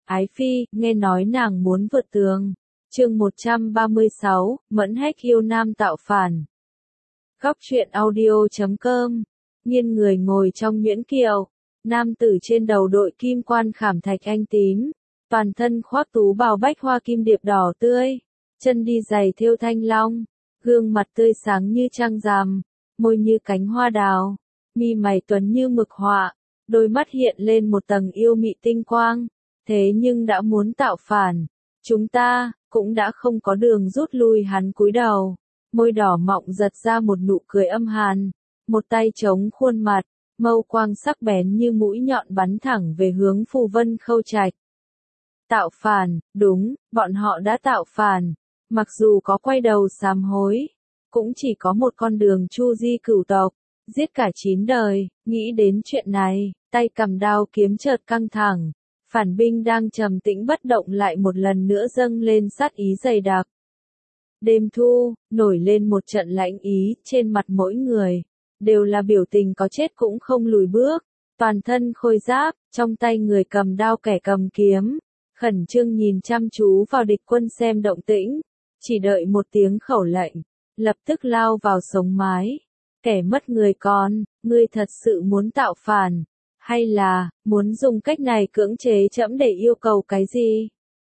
Ái Phi, nghe nói nàng muốn vượt tường. Chương 136, Mẫn Hách yêu nam tạo phản. Góc truyện audio.com. Nghiêng người ngồi trong nhuyễn kiệu, nam tử trên đầu đội kim quan khảm thạch anh tím, toàn thân khoác tú bào bách hoa kim điệp đỏ tươi, chân đi giày thêu thanh long, gương mặt tươi sáng như trăng rằm, môi như cánh hoa đào, mi mày tuấn như mực họa, đôi mắt hiện lên một tầng yêu mị tinh quang. Thế nhưng đã muốn tạo phản, chúng ta cũng đã không có đường rút lui. Hắn cúi đầu, môi đỏ mọng giật ra một nụ cười âm hàn, một tay chống khuôn mặt, mâu quang sắc bén như mũi nhọn bắn thẳng về hướng Phù Vân Khâu Trạch. Tạo phản, đúng, bọn họ đã tạo phản, mặc dù có quay đầu sám hối, cũng chỉ có một con đường chu di cửu tộc, giết cả 9 đời. Nghĩ đến chuyện này, tay cầm đao kiếm chợt căng thẳng. Phản binh đang trầm tĩnh bất động lại một lần nữa dâng lên sát ý dày đặc. Đêm thu, nổi lên một trận lãnh ý, trên mặt mỗi người, đều là biểu tình có chết cũng không lùi bước, toàn thân khôi giáp, trong tay người cầm đao kẻ cầm kiếm, khẩn trương nhìn chăm chú vào địch quân xem động tĩnh, chỉ đợi một tiếng khẩu lệnh, lập tức lao vào sống mái. Kẻ mất người con, ngươi thật sự muốn tạo phản? Hay là, muốn dùng cách này cưỡng chế trẫm để yêu cầu cái gì?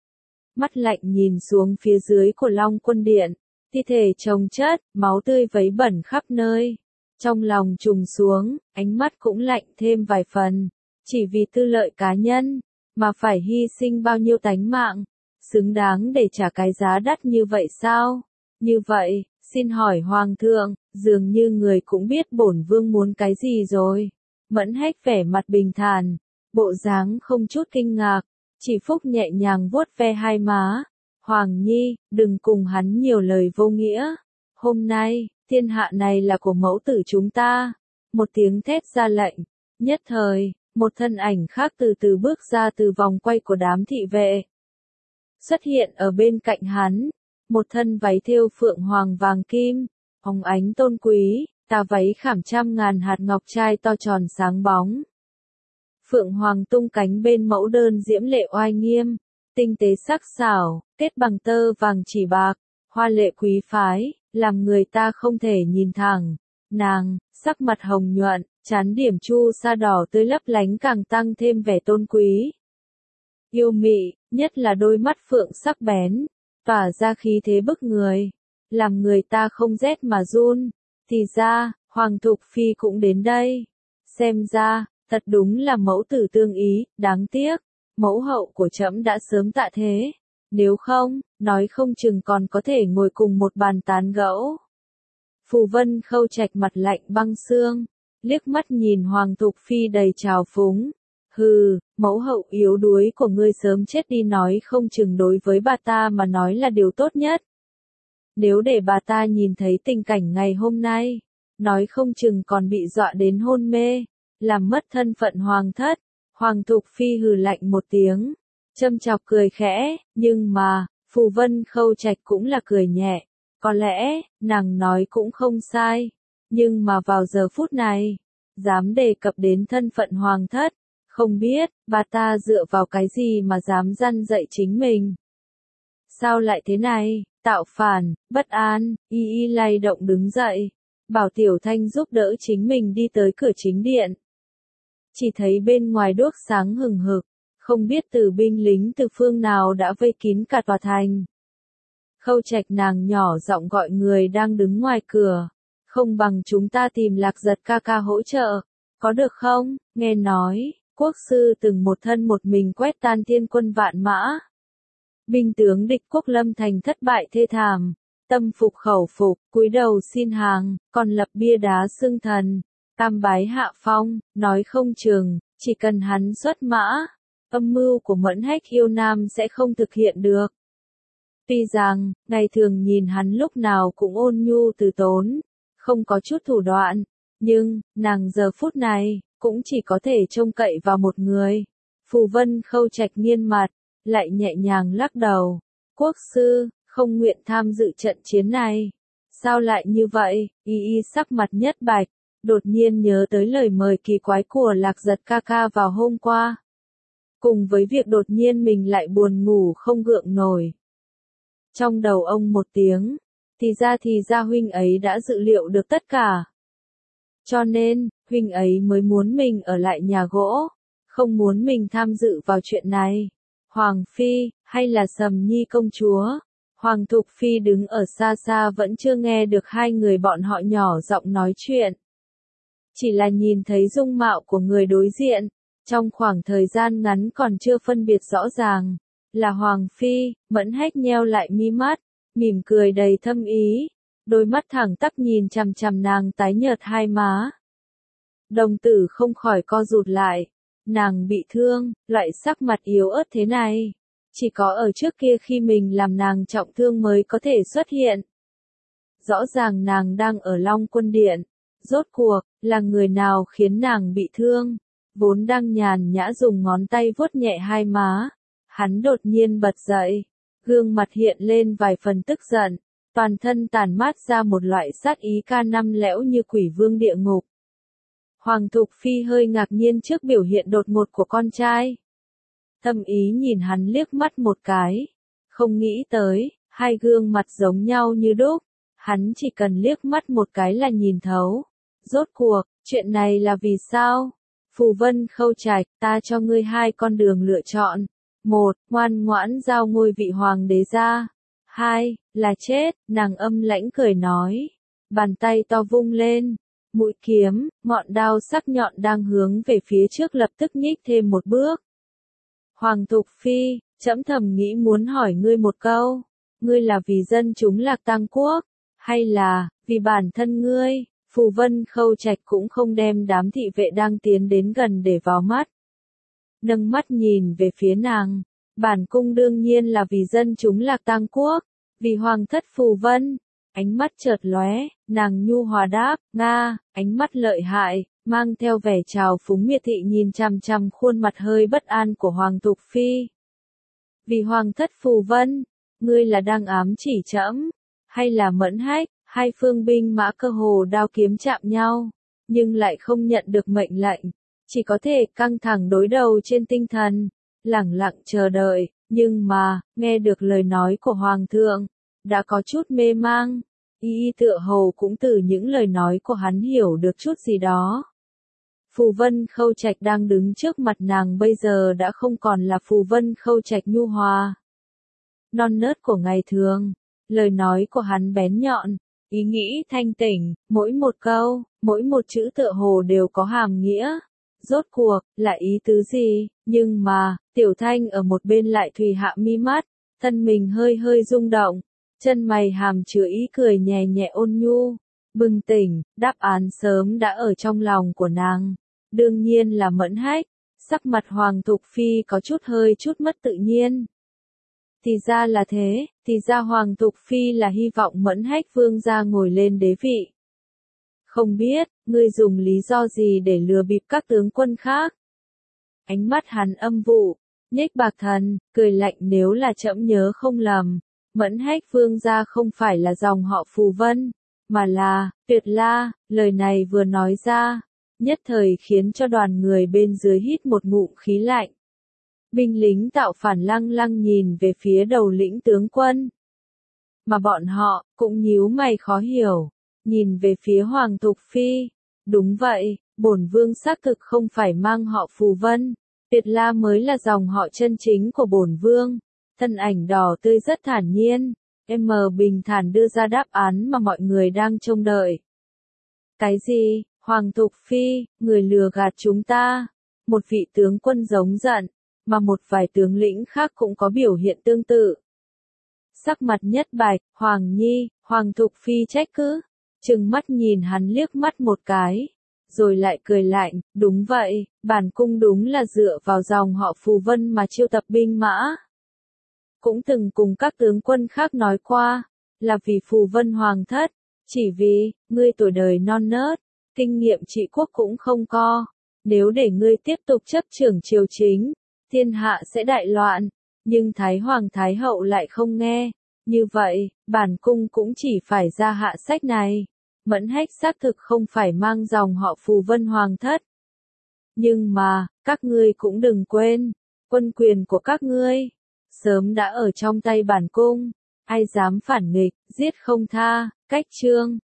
Mắt lạnh nhìn xuống phía dưới của Long Quân Điện, thi thể chồng chất, máu tươi vấy bẩn khắp nơi. Trong lòng trùng xuống, ánh mắt cũng lạnh thêm vài phần, chỉ vì tư lợi cá nhân, mà phải hy sinh bao nhiêu tánh mạng, xứng đáng để trả cái giá đắt như vậy sao? Như vậy, xin hỏi Hoàng thượng, dường như người cũng biết bổn vương muốn cái gì rồi. Mẫn Hách vẻ mặt bình thản, bộ dáng không chút kinh ngạc, chỉ phúc nhẹ nhàng vuốt ve hai má. Hoàng nhi, đừng cùng hắn nhiều lời vô nghĩa. Hôm nay, thiên hạ này là của mẫu tử chúng ta. Một tiếng thét ra lệnh, nhất thời, một thân ảnh khác từ từ bước ra từ vòng quay của đám thị vệ. Xuất hiện ở bên cạnh hắn, một thân váy thêu phượng hoàng vàng kim, óng ánh tôn quý. Tà váy khảm trăm ngàn hạt ngọc trai to tròn sáng bóng. Phượng hoàng tung cánh bên mẫu đơn diễm lệ oai nghiêm, tinh tế sắc sảo, kết bằng tơ vàng chỉ bạc, hoa lệ quý phái, làm người ta không thể nhìn thẳng. Nàng, sắc mặt hồng nhuận, trán điểm chu sa đỏ tươi lấp lánh càng tăng thêm vẻ tôn quý. Yêu mị, nhất là đôi mắt phượng sắc bén, tỏa ra khí thế bức người, làm người ta không rét mà run. Thì ra, Hoàng Thục Phi cũng đến đây. Xem ra, thật đúng là mẫu tử tương ý, đáng tiếc, mẫu hậu của trẫm đã sớm tạ thế. Nếu không, nói không chừng còn có thể ngồi cùng một bàn tán gẫu. Phù Vân Khâu Trạch mặt lạnh băng xương, liếc mắt nhìn Hoàng Thục Phi đầy trào phúng. Hừ, mẫu hậu yếu đuối của ngươi sớm chết đi, nói không chừng đối với bà ta mà nói là điều tốt nhất. Nếu để bà ta nhìn thấy tình cảnh ngày hôm nay, nói không chừng còn bị dọa đến hôn mê, làm mất thân phận hoàng thất. Hoàng Thục Phi hừ lạnh một tiếng, châm chọc cười khẽ, nhưng mà, Phù Vân Khâu Trạch cũng là cười nhẹ. Có lẽ, nàng nói cũng không sai, nhưng mà vào giờ phút này, dám đề cập đến thân phận hoàng thất, không biết, bà ta dựa vào cái gì mà dám răn dạy chính mình. Sao lại thế này? Tạo phản, bất an, y lay động đứng dậy, bảo Tiểu Thanh giúp đỡ chính mình đi tới cửa chính điện. Chỉ thấy bên ngoài đuốc sáng hừng hực, không biết từ binh lính từ phương nào đã vây kín cả tòa thành. Khâu Trạch nàng nhỏ giọng gọi người đang đứng ngoài cửa, không bằng chúng ta tìm Lạc Giật ca ca hỗ trợ, có được không? Nghe nói, quốc sư từng một thân một mình quét tan thiên quân vạn mã. Binh tướng địch quốc lâm thành thất bại thê thảm, tâm phục khẩu phục, cúi đầu xin hàng, còn lập bia đá xưng thần, tam bái hạ phong, nói không chừng, chỉ cần hắn xuất mã, âm mưu của Mẫn Hách yêu nam sẽ không thực hiện được. Tuy rằng, ngày thường nhìn hắn lúc nào cũng ôn nhu từ tốn, không có chút thủ đoạn, nhưng, nàng giờ phút này, cũng chỉ có thể trông cậy vào một người. Phù Vân Khâu Trạch nghiêng mặt, lại nhẹ nhàng lắc đầu. Quốc sư, không nguyện tham dự trận chiến này. Sao lại như vậy? Y sắc mặt nhất bạch, đột nhiên nhớ tới lời mời kỳ quái của Lạc Giật ca ca vào hôm qua. cùng với việc đột nhiên mình lại buồn ngủ không gượng nổi. Trong đầu ông một tiếng, thì ra huynh ấy đã dự liệu được tất cả. Cho nên, huynh ấy mới muốn mình ở lại nhà gỗ, không muốn mình tham dự vào chuyện này. Hoàng Phi, hay là Sầm Nhi công chúa? Hoàng Thục Phi đứng ở xa xa vẫn chưa nghe được hai người bọn họ nhỏ giọng nói chuyện. Chỉ là nhìn thấy dung mạo của người đối diện, trong khoảng thời gian ngắn còn chưa phân biệt rõ ràng, là Hoàng Phi. Mẫn Hách nheo lại mi mắt, mỉm cười đầy thâm ý, đôi mắt thẳng tắp nhìn chằm chằm nàng tái nhợt hai má. Đồng tử không khỏi co rụt lại, nàng bị thương, loại sắc mặt yếu ớt thế này, chỉ có ở trước kia khi mình làm nàng trọng thương mới có thể xuất hiện. Rõ ràng nàng đang ở Long Quân Điện, rốt cuộc, là người nào khiến nàng bị thương? Vốn đang nhàn nhã dùng ngón tay vuốt nhẹ hai má, hắn đột nhiên bật dậy, gương mặt hiện lên vài phần tức giận, toàn thân tản mát ra một loại sát ý K5 lẽo như quỷ vương địa ngục. Hoàng Thục Phi hơi ngạc nhiên trước biểu hiện đột ngột của con trai. Thâm ý nhìn hắn liếc mắt một cái, không nghĩ tới, hai gương mặt giống nhau như đúc, hắn chỉ cần liếc mắt một cái là nhìn thấu. Rốt cuộc, chuyện này là vì sao? Phù Vân Khâu Trạch, ta cho ngươi hai con đường lựa chọn. Một, ngoan ngoãn giao ngôi vị hoàng đế ra. Hai, là chết, nàng âm lãnh cười nói. Bàn tay to vung lên, mũi kiếm, ngọn đao sắc nhọn đang hướng về phía trước lập tức nhích thêm một bước. Hoàng Thục Phi, trẫm thầm nghĩ muốn hỏi ngươi một câu, ngươi là vì dân chúng Lạc Tang Quốc, hay là, vì bản thân ngươi? Phù Vân Khâu Trạch cũng không đem đám thị vệ đang tiến đến gần để vào mắt. Nâng mắt nhìn về phía nàng, bản cung đương nhiên là vì dân chúng Lạc Tang Quốc, vì hoàng thất Phù Vân. Ánh mắt chợt lóe, nàng nhu hòa đáp, Nga, ánh mắt lợi hại, mang theo vẻ trào phúng miệt thị nhìn chằm chằm khuôn mặt hơi bất an của Hoàng Thục Phi. Vì hoàng thất Phù Vân, ngươi là đang ám chỉ trẫm, hay là Mẫn Hách? Hai phương binh mã cơ hồ đao kiếm chạm nhau, nhưng lại không nhận được mệnh lệnh, chỉ có thể căng thẳng đối đầu trên tinh thần, lẳng lặng chờ đợi, nhưng mà, nghe được lời nói của Hoàng thượng, đã có chút mê mang, y tựa hồ cũng từ những lời nói của hắn hiểu được chút gì đó. Phù Vân Khâu Trạch đang đứng trước mặt nàng bây giờ đã không còn là Phù Vân Khâu Trạch nhu hòa, non nớt của ngày thường, lời nói của hắn bén nhọn. Ý nghĩ thanh tỉnh, mỗi một câu, mỗi một chữ tựa hồ đều có hàm nghĩa. Rốt cuộc, là ý tứ gì? Nhưng mà, Tiểu Thanh ở một bên lại thùy hạ mi mắt, thân mình hơi hơi rung động, chân mày hàm chứa ý cười nhẹ nhẹ ôn nhu. Bừng tỉnh, đáp án sớm đã ở trong lòng của nàng. Đương nhiên là Mẫn Hách. Sắc mặt Hoàng Thục Phi có chút mất tự nhiên. Thì ra là thế, thì ra Hoàng Thục Phi là hy vọng Mẫn Hách vương gia ngồi lên đế vị. Không biết, ngươi dùng lý do gì để lừa bịp các tướng quân khác? Ánh mắt hắn âm vụ, nhếch bạc thần, cười lạnh nếu là trẫm nhớ không lầm. Mẫn Hách vương gia không phải là dòng họ Phù Vân, mà là, Tuyệt La. Lời này vừa nói ra, nhất thời khiến cho đoàn người bên dưới hít một ngụm khí lạnh. Binh lính tạo phản lăng lăng nhìn về phía đầu lĩnh tướng quân. Mà bọn họ, cũng nhíu mày khó hiểu, nhìn về phía Hoàng Thục Phi. Đúng vậy, bổn vương xác thực không phải mang họ Phù Vân, Tuyệt La mới là dòng họ chân chính của bổn vương. Thân ảnh đỏ tươi rất thản nhiên, bình thản đưa ra đáp án mà mọi người đang trông đợi. Cái gì? Hoàng Thục Phi, người lừa gạt chúng ta. Một vị tướng quân giống giận, mà một vài tướng lĩnh khác cũng có biểu hiện tương tự. Sắc mặt nhất bạch, Hoàng Nhi, Hoàng Thục Phi trách cứ, trừng mắt nhìn hắn liếc mắt một cái, rồi lại cười lạnh, đúng vậy, bản cung đúng là dựa vào dòng họ Phù Vân mà chiêu tập binh mã. Cũng từng cùng các tướng quân khác nói qua, là vì Phù Vân hoàng thất, chỉ vì, ngươi tuổi đời non nớt, kinh nghiệm trị quốc cũng không có, nếu để ngươi tiếp tục chấp trưởng triều chính, thiên hạ sẽ đại loạn, nhưng Thái Hoàng Thái Hậu lại không nghe, như vậy, bản cung cũng chỉ phải ra hạ sách này. Mẫn Hách xác thực không phải mang dòng họ Phù Vân hoàng thất. Nhưng mà, các ngươi cũng đừng quên, Quân quyền của các ngươi sớm đã ở trong tay bản cung, ai dám phản nghịch, giết không tha. Cách chương